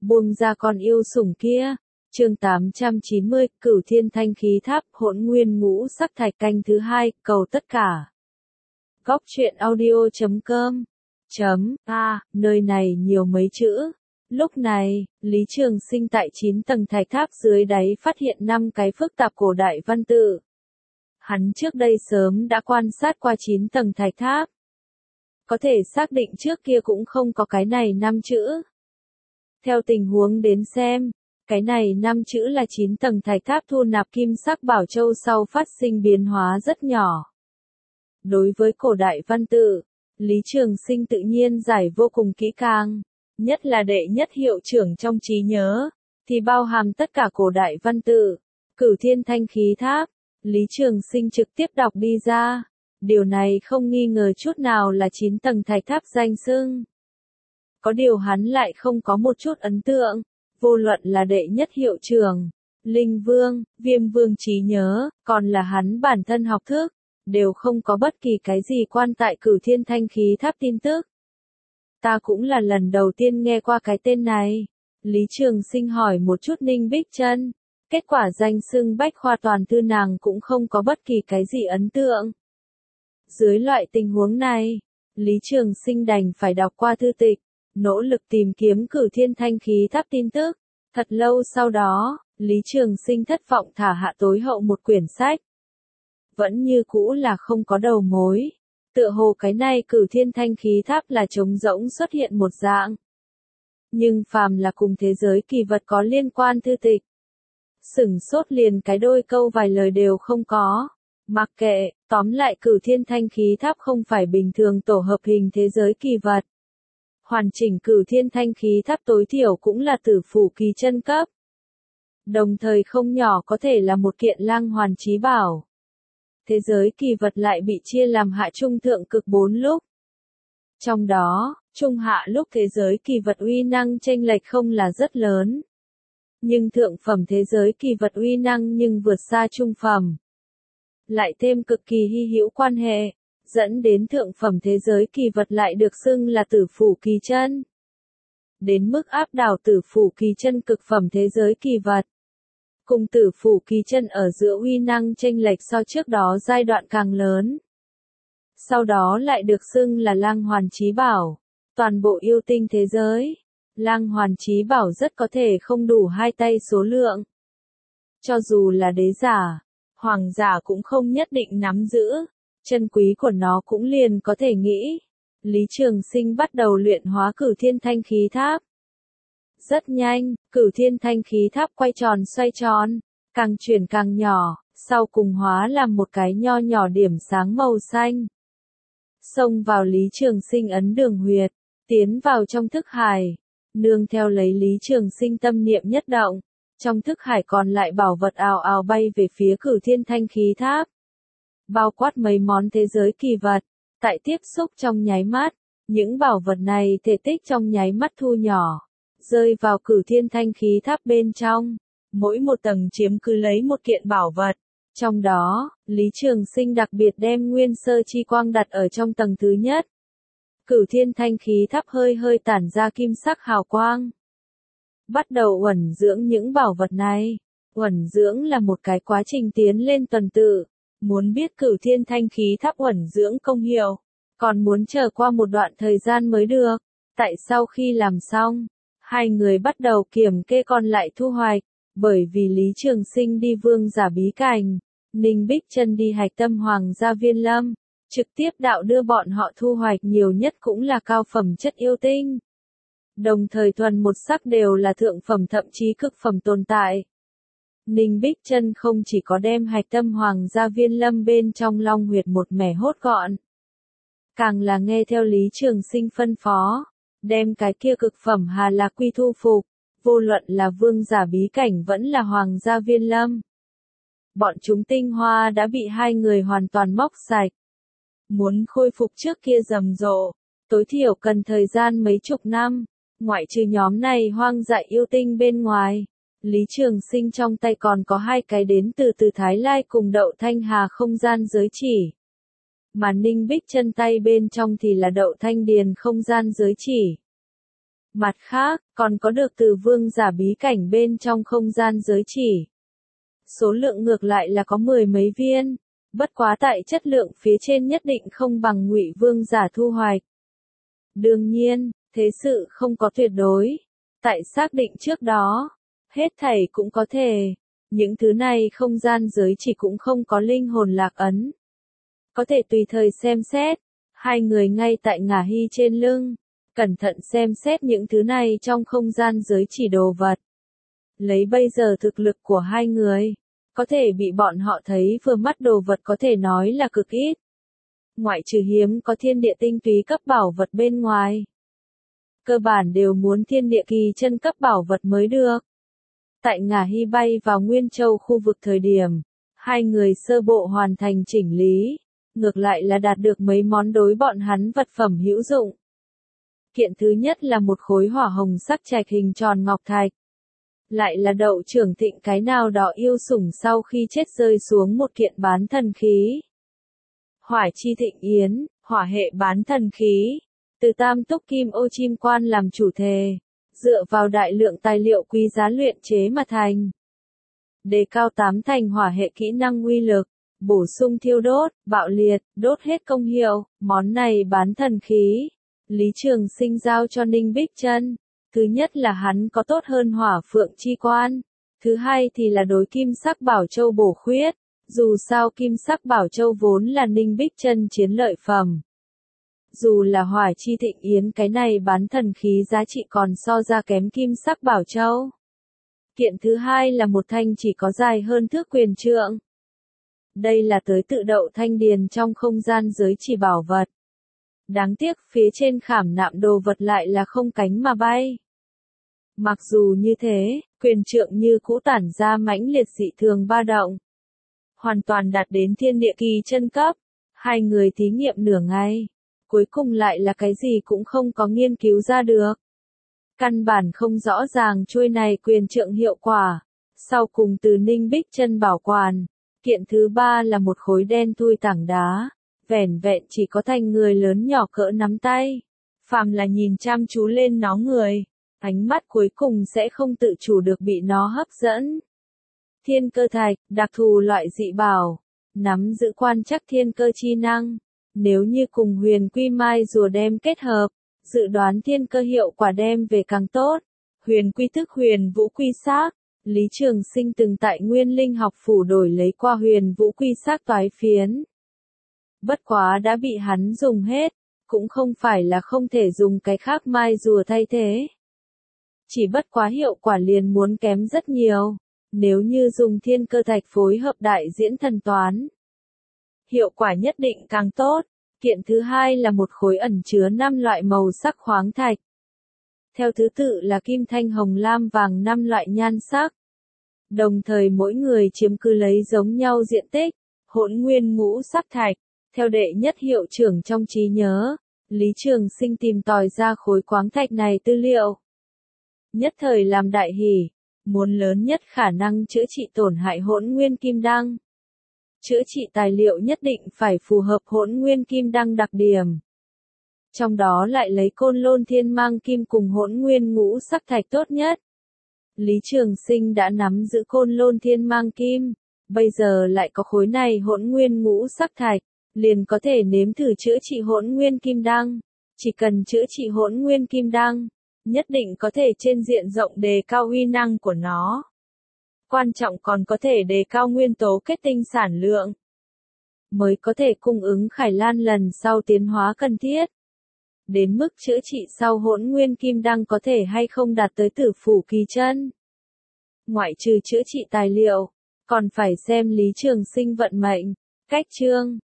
buông ra con yêu sủng kia. Chương 890, Cửu Thiên Thanh Khí Tháp, Hỗn Nguyên Ngũ Sắc Thạch, canh thứ 2, cầu tất cả. Góc truyện audio.com Nơi này nhiều mấy chữ. Lúc này, Lý Trường Sinh tại 9 tầng thạch tháp dưới đáy phát hiện 5 cái phức tạp cổ đại văn tự. Hắn trước đây sớm đã quan sát qua 9 tầng thạch tháp. Có thể xác định trước kia cũng không có cái này 5 chữ. Theo tình huống đến xem, cái này 5 chữ là 9 tầng thạch tháp thu nạp kim sắc bảo châu sau phát sinh biến hóa rất nhỏ. Đối với cổ đại văn tự, Lý Trường Sinh tự nhiên giải vô cùng kỹ càng, nhất là đệ nhất hiệu trưởng trong trí nhớ, thì bao hàm tất cả cổ đại văn tự. Cửu Thiên Thanh Khí Tháp, Lý Trường Sinh trực tiếp đọc đi ra. Điều này không nghi ngờ chút nào là 9 tầng thạch tháp danh xưng. Có điều hắn lại không có một chút ấn tượng, vô luận là đệ nhất hiệu trưởng, Linh Vương, Viêm Vương trí nhớ, còn là hắn bản thân học thức, đều không có bất kỳ cái gì quan tại Cửu Thiên Thanh Khí Tháp tin tức. Ta cũng là lần đầu tiên nghe qua cái tên này. Lý Trường Sinh hỏi một chút Ninh Bích Trân, kết quả danh xưng bách khoa toàn thư nàng cũng không có bất kỳ cái gì ấn tượng. Dưới loại tình huống này, Lý Trường Sinh đành phải đọc qua thư tịch, nỗ lực tìm kiếm Cửu Thiên Thanh Khí Tháp tin tức. Thật lâu sau đó, Lý Trường Sinh thất vọng thả hạ tối hậu một quyển sách. Vẫn như cũ là không có đầu mối. Tựa hồ cái này Cửu Thiên Thanh Khí Tháp là trống rỗng xuất hiện một dạng. Nhưng phàm là cùng thế giới kỳ vật có liên quan thư tịch. Sửng sốt liền cái đôi câu vài lời đều không có. Mặc kệ, tóm lại Cửu Thiên Thanh Khí Tháp không phải bình thường tổ hợp hình thế giới kỳ vật. Hoàn chỉnh Cửu Thiên Thanh Khí Tháp tối thiểu cũng là tử phủ kỳ chân cấp. Đồng thời không nhỏ có thể là một kiện lang hoàn chí bảo. Thế giới kỳ vật lại bị chia làm hạ trung thượng cực 4 lúc. Trong đó, trung hạ lúc thế giới kỳ vật uy năng chênh lệch không là rất lớn. Nhưng thượng phẩm thế giới kỳ vật uy năng nhưng vượt xa trung phẩm. Lại thêm cực kỳ hy hữu quan hệ, dẫn đến thượng phẩm thế giới kỳ vật lại được xưng là tử phủ kỳ chân. Đến mức áp đảo tử phủ kỳ chân cực phẩm thế giới kỳ vật. Cùng tử phủ kỳ chân ở giữa uy năng chênh lệch so trước đó giai đoạn càng lớn. Sau đó lại được xưng là lang hoàn chí bảo. Toàn bộ yêu tinh thế giới, lang hoàn chí bảo rất có thể không đủ hai tay số lượng. Cho dù là đế giả, hoàng giả cũng không nhất định nắm giữ, chân quý của nó cũng liền có thể nghĩ. Lý Trường Sinh bắt đầu luyện hóa Cửu Thiên Thanh Khí Tháp. Rất nhanh, Cửu Thiên Thanh Khí Tháp quay tròn xoay tròn, càng chuyển càng nhỏ, sau cùng hóa làm một cái nho nhỏ điểm sáng màu xanh. Xông vào Lý Trường Sinh ấn đường huyệt, tiến vào trong thức hải, nương theo lấy Lý Trường Sinh tâm niệm nhất động, trong thức hải còn lại bảo vật ào ào bay về phía Cửu Thiên Thanh Khí Tháp. Bao quát mấy món thế giới kỳ vật, tại tiếp xúc trong nháy mắt, những bảo vật này thể tích trong nháy mắt thu nhỏ, rơi vào Cửu Thiên Thanh Khí Tháp bên trong, mỗi một tầng chiếm cứ lấy một kiện bảo vật. Trong đó, Lý Trường Sinh đặc biệt đem Nguyên Sơ Chi Quang đặt ở trong tầng thứ nhất. Cửu Thiên Thanh Khí Tháp hơi hơi tản ra kim sắc hào quang. Bắt đầu uẩn dưỡng những bảo vật này. Uẩn dưỡng là một cái quá trình tiến lên tuần tự. Muốn biết Cửu Thiên Thanh Khí Tháp uẩn dưỡng công hiệu, còn muốn chờ qua một đoạn thời gian mới được. Tại sau khi làm xong, hai người bắt đầu kiểm kê còn lại thu hoạch. Bởi vì Lý Trường Sinh đi vương giả bí cảnh, Ninh Bích Trân đi hạch tâm hoàng gia viên lâm, trực tiếp đạo đưa bọn họ thu hoạch nhiều nhất cũng là cao phẩm chất yêu tinh. Đồng thời thuần một sắc đều là thượng phẩm thậm chí cực phẩm tồn tại. Ninh Bích Trân không chỉ có đem hạch tâm hoàng gia viên lâm bên trong long huyệt một mẻ hốt gọn, càng là nghe theo Lý Trường Sinh phân phó, đem cái kia cực phẩm Hà Lạc Quy thu phục. Vô luận là vương giả bí cảnh vẫn là hoàng gia viên lâm. Bọn chúng tinh hoa đã bị hai người hoàn toàn móc sạch. Muốn khôi phục trước kia rầm rộ, tối thiểu cần thời gian mấy chục năm, ngoại trừ nhóm này hoang dại yêu tinh bên ngoài. Lý Trường Sinh trong tay còn có hai cái đến từ Thái Lai cùng Đậu Thanh Hà không gian giới chỉ. Mà Ninh Bích Trân tay bên trong thì là Đậu Thanh Điền không gian giới chỉ. Mặt khác, còn có được từ vương giả bí cảnh bên trong không gian giới chỉ. Số lượng ngược lại là có 10 mấy viên, bất quá tại chất lượng phía trên nhất định không bằng Ngụy vương giả thu hoạch. Đương nhiên, thế sự không có tuyệt đối. Tại xác định trước đó, hết thảy cũng có thể. Những thứ này không gian giới chỉ cũng không có linh hồn lạc ấn. Có thể tùy thời xem xét. Hai người ngay tại ngả hy trên lưng, cẩn thận xem xét những thứ này trong không gian giới chỉ đồ vật. Lấy bây giờ thực lực của hai người, có thể bị bọn họ thấy vừa mắt đồ vật có thể nói là cực ít. Ngoại trừ hiếm có thiên địa tinh túy cấp bảo vật bên ngoài. Cơ bản đều muốn thiên địa kỳ chân cấp bảo vật mới được. Tại ngả hy bay vào Nguyên Châu khu vực thời điểm, hai người sơ bộ hoàn thành chỉnh lý, ngược lại là đạt được mấy món đối bọn hắn vật phẩm hữu dụng. Kiện thứ nhất là một khối hỏa hồng sắc trạch hình tròn ngọc thạch. Lại là Đậu Trưởng Thịnh cái nào đó yêu sủng sau khi chết rơi xuống một kiện bán thần khí. Hỏa chi thịnh yến, hỏa hệ bán thần khí, từ tam túc kim ô chim quan làm chủ thể, dựa vào đại lượng tài liệu quý giá luyện chế mà thành. Đề cao 8 thành hỏa hệ kỹ năng uy lực, bổ sung thiêu đốt, bạo liệt, đốt hết công hiệu, món này bán thần khí. Lý Trường Sinh giao cho Ninh Bích Trân. Thứ nhất là hắn có tốt hơn hỏa phượng chi quan. Thứ hai thì là đối kim sắc bảo châu bổ khuyết. Dù sao kim sắc bảo châu vốn là Ninh Bích Trân chiến lợi phẩm. Dù là hỏa chi thịnh yến cái này bán thần khí giá trị còn so ra kém kim sắc bảo châu. Kiện thứ hai là một thanh chỉ có dài hơn thước quyền trượng. Đây là tới tự đậu thanh điền trong không gian giới chỉ bảo vật. Đáng tiếc phía trên khảm nạm đồ vật lại là không cánh mà bay. Mặc dù như thế, quyền trượng như cũ tản ra mãnh liệt dị thường ba động. Hoàn toàn đạt đến thiên địa kỳ chân cấp. Hai người thí nghiệm nửa ngày. Cuối cùng lại là cái gì cũng không có nghiên cứu ra được. Căn bản không rõ ràng chuôi này quyền trượng hiệu quả. Sau cùng từ Ninh Bích Trân bảo quản. Kiện thứ ba là một khối đen thui tảng đá. Vẻn vẹn chỉ có thành người lớn nhỏ cỡ nắm tay. Phàm là nhìn chăm chú lên nó người, ánh mắt cuối cùng sẽ không tự chủ được bị nó hấp dẫn. Thiên cơ thạch, đặc thù loại dị bảo, nắm giữ quan trắc thiên cơ chi năng. Nếu như cùng huyền quy mai rùa đem kết hợp, dự đoán thiên cơ hiệu quả đem về càng tốt. Huyền quy tức huyền vũ quy xác. Lý Trường Sinh từng tại Nguyên Linh học phủ đổi lấy qua huyền vũ quy xác toái phiến. Bất quá đã bị hắn dùng hết, cũng không phải là không thể dùng cái khác mai rùa thay thế. Chỉ bất quá hiệu quả liền muốn kém rất nhiều, nếu như dùng thiên cơ thạch phối hợp đại diễn thần toán. Hiệu quả nhất định càng tốt. Kiện thứ hai là một khối ẩn chứa 5 loại màu sắc khoáng thạch. Theo thứ tự là kim thanh hồng lam vàng 5 loại nhan sắc. Đồng thời mỗi người chiếm cứ lấy giống nhau diện tích, hỗn nguyên ngũ sắc thạch. Theo đệ nhất hiệu trưởng trong trí nhớ, Lý Trường Sinh tìm tòi ra khối khoáng thạch này tư liệu. Nhất thời làm đại hỉ, muốn lớn nhất khả năng chữa trị tổn hại hỗn nguyên kim đăng. Chữa trị tài liệu nhất định phải phù hợp hỗn nguyên kim đăng đặc điểm. Trong đó lại lấy côn lôn thiên mang kim cùng hỗn nguyên ngũ sắc thạch tốt nhất. Lý Trường Sinh đã nắm giữ côn lôn thiên mang kim, bây giờ lại có khối này hỗn nguyên ngũ sắc thạch. Liền có thể nếm thử chữa trị hỗn nguyên kim đăng. Chỉ cần chữa trị hỗn nguyên kim đăng, nhất định có thể trên diện rộng đề cao uy năng của nó. Quan trọng còn có thể đề cao nguyên tố kết tinh sản lượng. Mới có thể cung ứng Khải Lan lần sau tiến hóa cần thiết. Đến mức chữa trị sau hỗn nguyên kim đăng có thể hay không đạt tới tử phủ kỳ chân. Ngoại trừ chữa trị tài liệu, còn phải xem Lý Trường Sinh vận mệnh. Cách chương